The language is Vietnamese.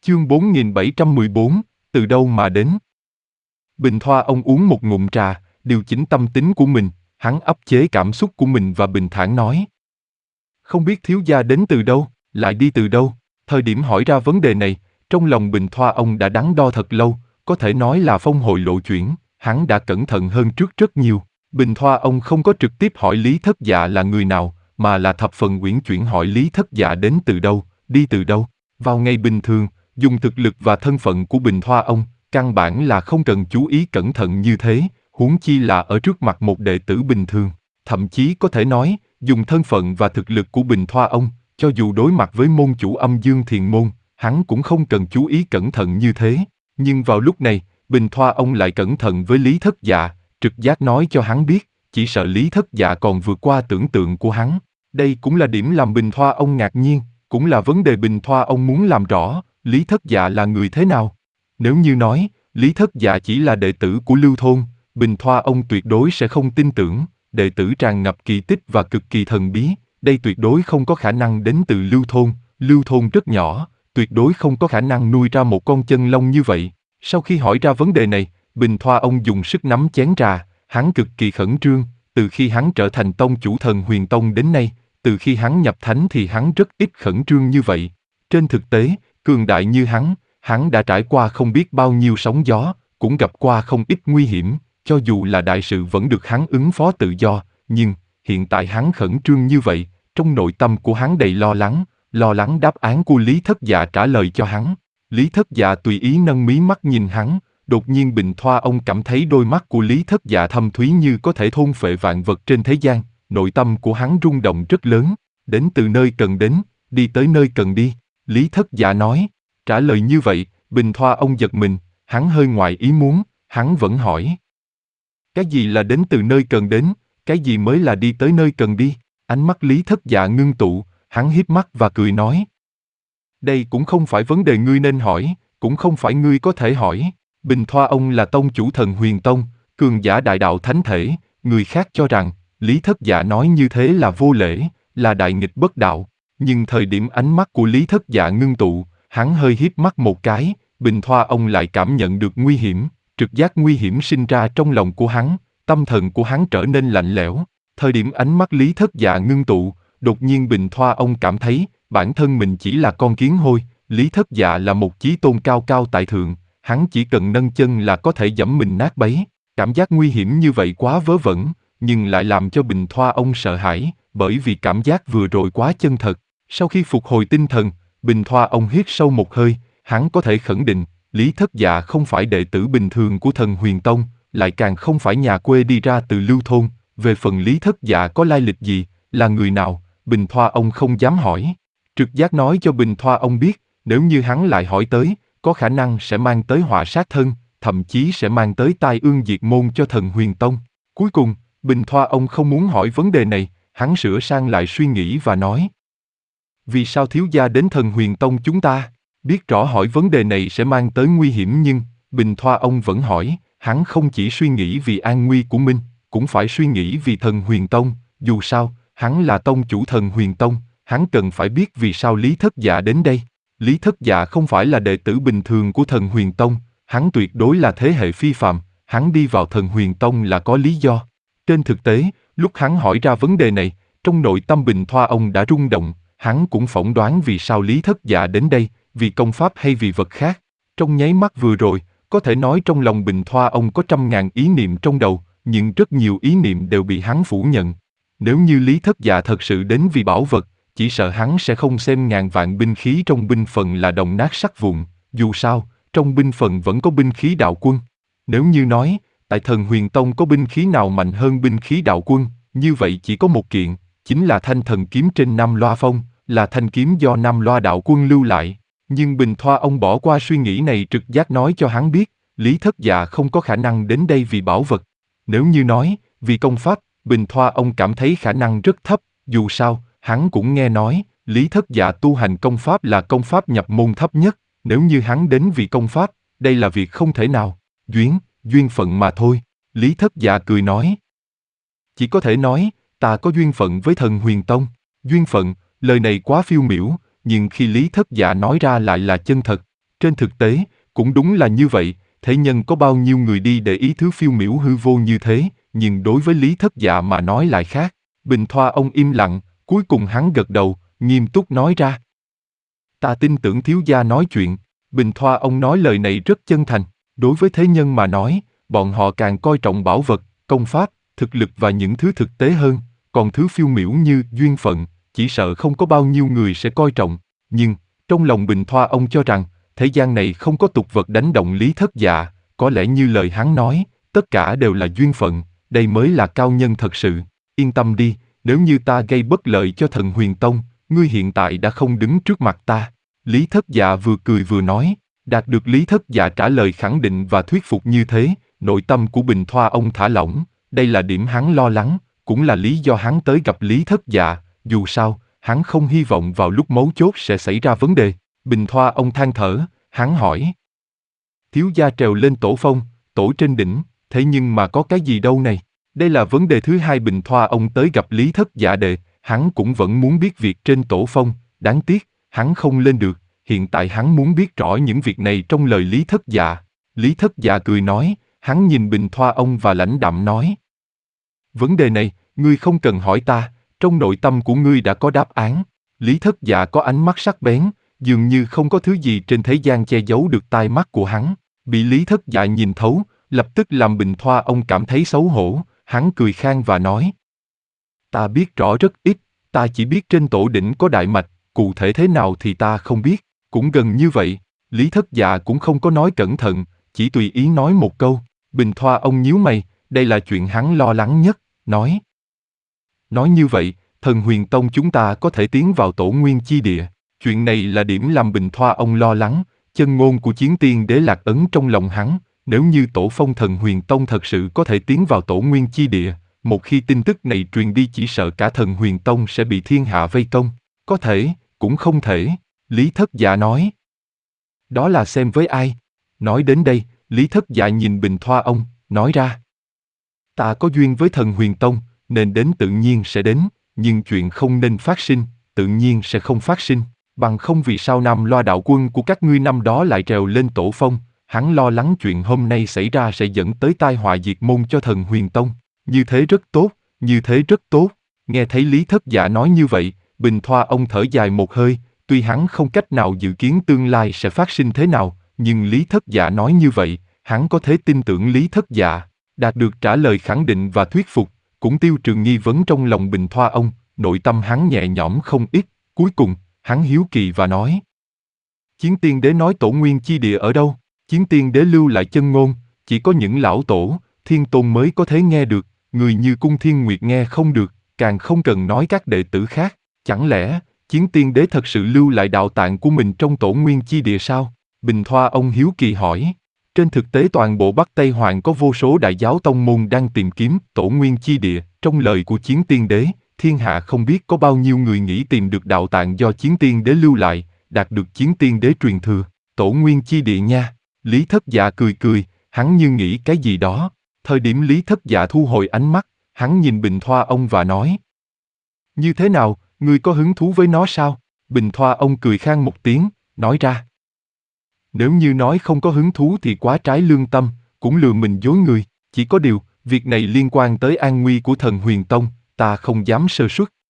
Chương 4714, từ đâu mà đến? Bình Thoa ông uống một ngụm trà, điều chỉnh tâm tính của mình, hắn áp chế cảm xúc của mình và bình thản nói. Không biết thiếu gia đến từ đâu, lại đi từ đâu? Thời điểm hỏi ra vấn đề này, trong lòng Bình Thoa ông đã đắn đo thật lâu, có thể nói là phong hồi lộ chuyển, hắn đã cẩn thận hơn trước rất nhiều. Bình Thoa ông không có trực tiếp hỏi Lý Thất Dạ là người nào, mà là thập phần uyển chuyển hỏi Lý Thất Dạ đến từ đâu, đi từ đâu. Vào ngày bình thường, dùng thực lực và thân phận của Bình Thoa ông, căn bản là không cần chú ý cẩn thận như thế, huống chi là ở trước mặt một đệ tử bình thường. Thậm chí có thể nói, dùng thân phận và thực lực của Bình Thoa ông, cho dù đối mặt với môn chủ Âm Dương Thiền Môn, hắn cũng không cần chú ý cẩn thận như thế. Nhưng vào lúc này, Bình Thoa ông lại cẩn thận với Lý Thất Dạ, trực giác nói cho hắn biết, chỉ sợ Lý Thất Dạ còn vượt qua tưởng tượng của hắn. Đây cũng là điểm làm Bình Thoa ông ngạc nhiên, cũng là vấn đề Bình Thoa ông muốn làm rõ, Lý Thất Dạ là người thế nào. Nếu như nói, Lý Thất Dạ chỉ là đệ tử của Lưu Thôn, Bình Thoa ông tuyệt đối sẽ không tin tưởng, đệ tử tràn ngập kỳ tích và cực kỳ thần bí, đây tuyệt đối không có khả năng đến từ Lưu Thôn rất nhỏ, tuyệt đối không có khả năng nuôi ra một con chân long như vậy. Sau khi hỏi ra vấn đề này, Bình Thoa ông dùng sức nắm chén trà, hắn cực kỳ khẩn trương, từ khi hắn trở thành tông chủ Thần Huyền Tông đến nay, từ khi hắn nhập thánh thì hắn rất ít khẩn trương như vậy. Trên thực tế, cường đại như hắn đã trải qua không biết bao nhiêu sóng gió, cũng gặp qua không ít nguy hiểm, cho dù là đại sự vẫn được hắn ứng phó tự do, nhưng hiện tại hắn khẩn trương như vậy, trong nội tâm của hắn đầy lo lắng đáp án của Lý Thất Dạ trả lời cho hắn. Lý Thất Dạ tùy ý nâng mí mắt nhìn hắn, đột nhiên Bình Thoa ông cảm thấy đôi mắt của Lý Thất Dạ thâm thúy như có thể thôn phệ vạn vật trên thế gian, nội tâm của hắn rung động rất lớn, đến từ nơi cần đến, đi tới nơi cần đi, Lý Thất Dạ nói. Trả lời như vậy, Bình Thoa ông giật mình, hắn hơi ngoài ý muốn, hắn vẫn hỏi. Cái gì là đến từ nơi cần đến, cái gì mới là đi tới nơi cần đi? Ánh mắt Lý Thất Dạ ngưng tụ, hắn híp mắt và cười nói. Đây cũng không phải vấn đề ngươi nên hỏi, cũng không phải ngươi có thể hỏi. Bình Thoa ông là tông chủ Thần Huyền Tông, cường giả đại đạo thánh thể, người khác cho rằng, Lý Thất Dạ nói như thế là vô lễ, là đại nghịch bất đạo. Nhưng thời điểm ánh mắt của Lý Thất Dạ ngưng tụ, hắn hơi híp mắt một cái, Bình Thoa ông lại cảm nhận được nguy hiểm, trực giác nguy hiểm sinh ra trong lòng của hắn, tâm thần của hắn trở nên lạnh lẽo. Thời điểm ánh mắt Lý Thất Dạ ngưng tụ, đột nhiên Bình Thoa ông cảm thấy, bản thân mình chỉ là con kiến hôi, Lý Thất Dạ là một chí tôn cao cao tại thượng, hắn chỉ cần nâng chân là có thể giẫm mình nát bấy. Cảm giác nguy hiểm như vậy quá vớ vẩn, nhưng lại làm cho Bình Thoa ông sợ hãi, bởi vì cảm giác vừa rồi quá chân thật. Sau khi phục hồi tinh thần, Bình Thoa ông hít sâu một hơi, hắn có thể khẳng định, Lý Thất Dạ không phải đệ tử bình thường của Thần Huyền Tông, lại càng không phải nhà quê đi ra từ Lưu Thôn. Về phần Lý Thất Dạ có lai lịch gì, là người nào, Bình Thoa ông không dám hỏi. Trực giác nói cho Bình Thoa ông biết, nếu như hắn lại hỏi tới, có khả năng sẽ mang tới họa sát thân, thậm chí sẽ mang tới tai ương diệt môn cho Thần Huyền Tông. Cuối cùng, Bình Thoa ông không muốn hỏi vấn đề này, hắn sửa sang lại suy nghĩ và nói. Vì sao thiếu gia đến Thần Huyền Tông chúng ta? Biết rõ hỏi vấn đề này sẽ mang tới nguy hiểm nhưng, Bình Thoa ông vẫn hỏi, hắn không chỉ suy nghĩ vì an nguy của mình, cũng phải suy nghĩ vì Thần Huyền Tông, dù sao, hắn là tông chủ Thần Huyền Tông, hắn cần phải biết vì sao Lý Thất Dạ đến đây. Lý Thất Dạ không phải là đệ tử bình thường của Thần Huyền Tông, hắn tuyệt đối là thế hệ phi phàm, hắn đi vào Thần Huyền Tông là có lý do. Trên thực tế, lúc hắn hỏi ra vấn đề này, trong nội tâm Bình Thoa ông đã rung động, hắn cũng phỏng đoán vì sao Lý Thất Dạ đến đây, vì công pháp hay vì vật khác. Trong nháy mắt vừa rồi, có thể nói trong lòng Bình Thoa ông có 100.000 ý niệm trong đầu, nhưng rất nhiều ý niệm đều bị hắn phủ nhận. Nếu như Lý Thất Dạ thật sự đến vì bảo vật, chỉ sợ hắn sẽ không xem ngàn vạn binh khí trong binh phần là đồng nát sắt vụn, dù sao, trong binh phần vẫn có binh khí đạo quân. Nếu như nói, tại Thần Huyền Tông có binh khí nào mạnh hơn binh khí đạo quân, như vậy chỉ có một kiện, chính là thanh thần kiếm trên Nam Loa Phong, là thanh kiếm do Nam Loa đạo quân lưu lại. Nhưng Bình Thoa ông bỏ qua suy nghĩ này trực giác nói cho hắn biết, Lý Thất Dạ không có khả năng đến đây vì bảo vật. Nếu như nói, vì công pháp, Bình Thoa ông cảm thấy khả năng rất thấp, dù sao, hắn cũng nghe nói, Lý Thất Dạ tu hành công pháp là công pháp nhập môn thấp nhất, nếu như hắn đến vì công pháp, đây là việc không thể nào, duyên phận mà thôi. Lý Thất Dạ cười nói. Chỉ có thể nói, ta có duyên phận với Thần Huyền Tông. Duyên phận, lời này quá phiêu miểu, nhưng khi Lý Thất Dạ nói ra lại là chân thật. Trên thực tế, cũng đúng là như vậy, thế nhân có bao nhiêu người đi để ý thứ phiêu miểu hư vô như thế, nhưng đối với Lý Thất Dạ mà nói lại khác. Bình Thoa ông im lặng, cuối cùng hắn gật đầu, nghiêm túc nói ra. Ta tin tưởng thiếu gia nói chuyện. Bình Thoa ông nói lời này rất chân thành. Đối với thế nhân mà nói, bọn họ càng coi trọng bảo vật, công pháp, thực lực và những thứ thực tế hơn, còn thứ phiêu miểu như duyên phận, chỉ sợ không có bao nhiêu người sẽ coi trọng. Nhưng, trong lòng Bình Thoa ông cho rằng, thế gian này không có tục vật đánh động Lý Thất Dạ, có lẽ như lời hắn nói, tất cả đều là duyên phận, đây mới là cao nhân thật sự. Yên tâm đi, nếu như ta gây bất lợi cho Thần Huyền Tông, ngươi hiện tại đã không đứng trước mặt ta. Lý Thất Dạ vừa cười vừa nói, đạt được Lý Thất Dạ trả lời khẳng định và thuyết phục như thế, nội tâm của Bình Thoa ông thả lỏng, đây là điểm hắn lo lắng, cũng là lý do hắn tới gặp Lý Thất Dạ, dù sao, hắn không hy vọng vào lúc mấu chốt sẽ xảy ra vấn đề. Bình Thoa ông than thở, hắn hỏi. Thiếu gia trèo lên tổ phong, tổ trên đỉnh, thế nhưng mà có cái gì đâu này? Đây là vấn đề thứ hai Bình Thoa ông tới gặp Lý Thất Dạ đệ, hắn cũng vẫn muốn biết việc trên tổ phong, đáng tiếc, hắn không lên được, hiện tại hắn muốn biết rõ những việc này trong lời Lý Thất Dạ. Lý Thất Dạ cười nói, hắn nhìn Bình Thoa ông và lãnh đạm nói. Vấn đề này, ngươi không cần hỏi ta, trong nội tâm của ngươi đã có đáp án. Lý Thất Dạ có ánh mắt sắc bén, dường như không có thứ gì trên thế gian che giấu được tai mắt của hắn. Bị Lý Thất Dạ nhìn thấu, lập tức làm Bình Thoa ông cảm thấy xấu hổ, hắn cười khan và nói. Ta biết rõ rất ít, ta chỉ biết trên tổ đỉnh có đại mạch, cụ thể thế nào thì ta không biết, cũng gần như vậy. Lý Thất Dạ cũng không có nói cẩn thận, chỉ tùy ý nói một câu. Bình Thoa ông nhíu mày, đây là chuyện hắn lo lắng nhất, nói. Nói như vậy, Thần Huyền Tông chúng ta có thể tiến vào tổ nguyên chi địa. Chuyện này là điểm làm Bình Thoa ông lo lắng, chân ngôn của Chiến Tiên Đế lạc ấn trong lòng hắn, nếu như tổ phong Thần Huyền Tông thật sự có thể tiến vào tổ nguyên chi địa, một khi tin tức này truyền đi chỉ sợ cả Thần Huyền Tông sẽ bị thiên hạ vây công. Có thể, cũng không thể, Lý Thất Dạ nói. Đó là xem với ai. Nói đến đây, Lý Thất Dạ nhìn Bình Thoa ông, nói ra. Ta có duyên với Thần Huyền Tông, nên đến tự nhiên sẽ đến, nhưng chuyện không nên phát sinh, tự nhiên sẽ không phát sinh. Bằng không vì sao Nam Loa đạo quân của các ngươi năm đó lại trèo lên tổ phong, hắn lo lắng chuyện hôm nay xảy ra sẽ dẫn tới tai họa diệt môn cho Thần Huyền Tông. Như thế rất tốt, như thế rất tốt. Nghe thấy Lý Thất Dạ nói như vậy, Bình Thoa ông thở dài một hơi, tuy hắn không cách nào dự kiến tương lai sẽ phát sinh thế nào, nhưng Lý Thất Dạ nói như vậy, hắn có thể tin tưởng Lý Thất Dạ. Đạt được trả lời khẳng định và thuyết phục, cũng tiêu trừ nghi vấn trong lòng Bình Thoa ông, nội tâm hắn nhẹ nhõm không ít, cuối cùng, hắn hiếu kỳ và nói. Chiến Tiên Đế nói tổ nguyên chi địa ở đâu? Chiến Tiên Đế lưu lại chân ngôn, chỉ có những lão tổ, thiên tôn mới có thể nghe được, người như Cung Thiên Nguyệt nghe không được, càng không cần nói các đệ tử khác. Chẳng lẽ, Chiến Tiên Đế thật sự lưu lại đạo tạng của mình trong tổ nguyên chi địa sao? Bình Thoa ông hiếu kỳ hỏi. Trên thực tế toàn bộ Bắc Tây Hoàng có vô số đại giáo tông môn đang tìm kiếm tổ nguyên chi địa, trong lời của Chiến Tiên Đế, thiên hạ không biết có bao nhiêu người nghĩ tìm được đạo tạng do Chiến Tiên Đế lưu lại, đạt được Chiến Tiên Đế truyền thừa, tổ nguyên chi địa nha. Lý Thất Dạ cười cười, hắn như nghĩ cái gì đó. Thời điểm Lý Thất Dạ thu hồi ánh mắt, hắn nhìn Bình Thoa ông và nói. Như thế nào, ngươi có hứng thú với nó sao? Bình Thoa ông cười khan một tiếng, nói ra. Nếu như nói không có hứng thú thì quá trái lương tâm, cũng lừa mình dối người. Chỉ có điều, việc này liên quan tới an nguy của Thần Huyền Tông, ta không dám sơ suất.